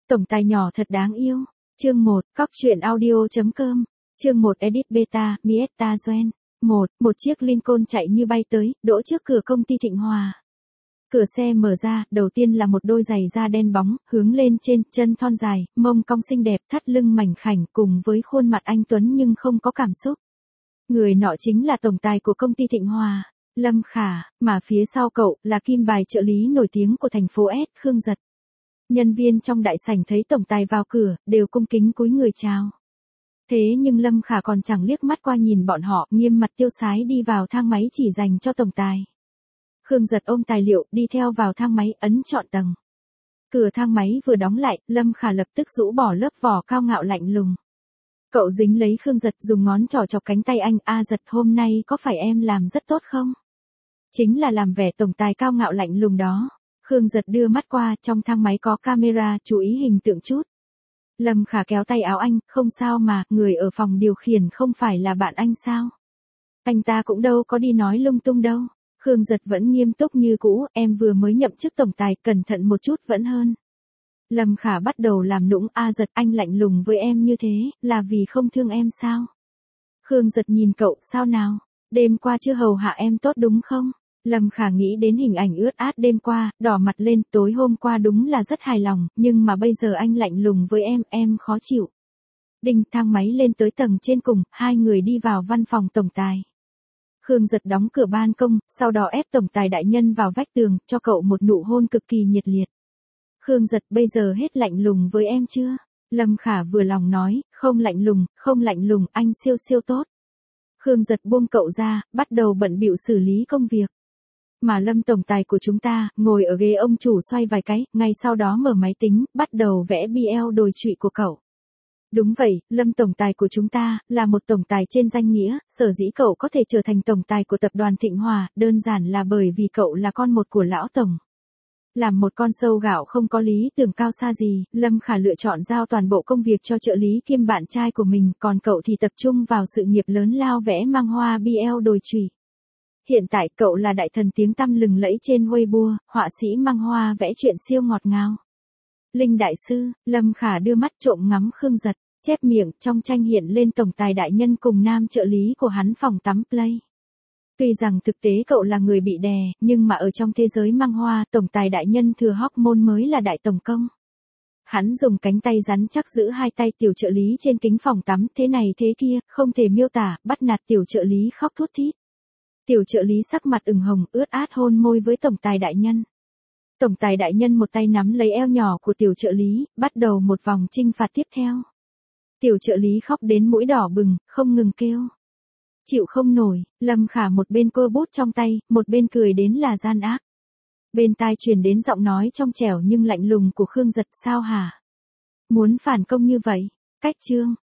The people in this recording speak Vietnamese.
Tổng tài nhỏ thật đáng yêu. Chương 1, Cóc truyện audio.com. Chương 1 Edit Beta, Mietta Joen. 1, một chiếc Lincoln chạy như bay tới, đỗ trước cửa công ty Thịnh Hòa. Cửa xe mở ra, đầu tiên là một đôi giày da đen bóng, hướng lên trên, chân thon dài, mông cong xinh đẹp, thắt lưng mảnh khảnh cùng với khuôn mặt anh tuấn nhưng không có cảm xúc. Người nọ chính là tổng tài của công ty Thịnh Hòa, Lâm Khả, mà phía sau cậu là kim bài trợ lý nổi tiếng của thành phố S, Khương Giật. Nhân viên trong đại sảnh thấy tổng tài vào cửa, đều cung kính cúi người chào. Thế nhưng Lâm Khả còn chẳng liếc mắt qua nhìn bọn họ, nghiêm mặt tiêu sái đi vào thang máy chỉ dành cho tổng tài. Khương Giật ôm tài liệu, đi theo vào thang máy, ấn chọn tầng. Cửa thang máy vừa đóng lại, Lâm Khả lập tức rũ bỏ lớp vỏ cao ngạo lạnh lùng. Cậu dính lấy Khương Giật, dùng ngón trỏ chọc cánh tay anh. A Giật, hôm nay có phải em làm rất tốt không? Chính là làm vẻ tổng tài cao ngạo lạnh lùng đó. Khương Giật đưa mắt qua, trong thang máy có camera, chú ý hình tượng chút. Lâm Khả kéo tay áo anh, không sao mà, người ở phòng điều khiển không phải là bạn anh sao? Anh ta cũng đâu có đi nói lung tung đâu. Khương Giật vẫn nghiêm túc như cũ, em vừa mới nhậm chức tổng tài, cẩn thận một chút vẫn hơn. Lâm Khả bắt đầu làm nũng. A Giật, anh lạnh lùng với em như thế, là vì không thương em sao? Khương Giật nhìn cậu, sao nào? Đêm qua chưa hầu hạ em tốt đúng không? Lâm Khả nghĩ đến hình ảnh ướt át đêm qua, đỏ mặt lên, tối hôm qua đúng là rất hài lòng, nhưng mà bây giờ anh lạnh lùng với em khó chịu. Đinh, thang máy lên tới tầng trên cùng, hai người đi vào văn phòng tổng tài. Khương Giật đóng cửa ban công, sau đó ép tổng tài đại nhân vào vách tường, cho cậu một nụ hôn cực kỳ nhiệt liệt. Khương Giật, bây giờ hết lạnh lùng với em chưa? Lâm Khả vừa lòng nói, không lạnh lùng, anh siêu siêu tốt. Khương Giật buông cậu ra, bắt đầu bận bịu xử lý công việc. Mà Lâm tổng tài của chúng ta, ngồi ở ghế ông chủ xoay vài cái, ngay sau đó mở máy tính, bắt đầu vẽ BL đồi trụy của cậu. Đúng vậy, Lâm tổng tài của chúng ta, là một tổng tài trên danh nghĩa, sở dĩ cậu có thể trở thành tổng tài của tập đoàn Thịnh Hòa, đơn giản là bởi vì cậu là con một của lão tổng. Làm một con sâu gạo không có lý tưởng cao xa gì, Lâm Khả lựa chọn giao toàn bộ công việc cho trợ lý kiêm bạn trai của mình, còn cậu thì tập trung vào sự nghiệp lớn lao vẽ mang hoa BL đồi trụy. Hiện tại cậu là đại thần tiếng tăm lừng lẫy trên Weibo, họa sĩ mang hoa vẽ chuyện siêu ngọt ngào. Linh đại sư, Lâm Khả đưa mắt trộm ngắm Khương Giật, chép miệng, trong tranh hiện lên tổng tài đại nhân cùng nam trợ lý của hắn phòng tắm play. Tuy rằng thực tế cậu là người bị đè, nhưng mà ở trong thế giới mang hoa, tổng tài đại nhân thừa hormone mới là đại tổng công. Hắn dùng cánh tay rắn chắc giữ hai tay tiểu trợ lý trên kính phòng tắm, thế này thế kia, không thể miêu tả, bắt nạt tiểu trợ lý khóc thút thít. Tiểu trợ lý sắc mặt ửng hồng, ướt át hôn môi với tổng tài đại nhân. Tổng tài đại nhân một tay nắm lấy eo nhỏ của tiểu trợ lý, bắt đầu một vòng chinh phạt tiếp theo. Tiểu trợ lý khóc đến mũi đỏ bừng, không ngừng kêu. Chịu không nổi, Lâm Khả một bên cua bút trong tay, một bên cười đến là gian ác. Bên tai truyền đến giọng nói trong trẻo nhưng lạnh lùng của Khương Giật, sao hả? Muốn phản công như vậy? Cách chương,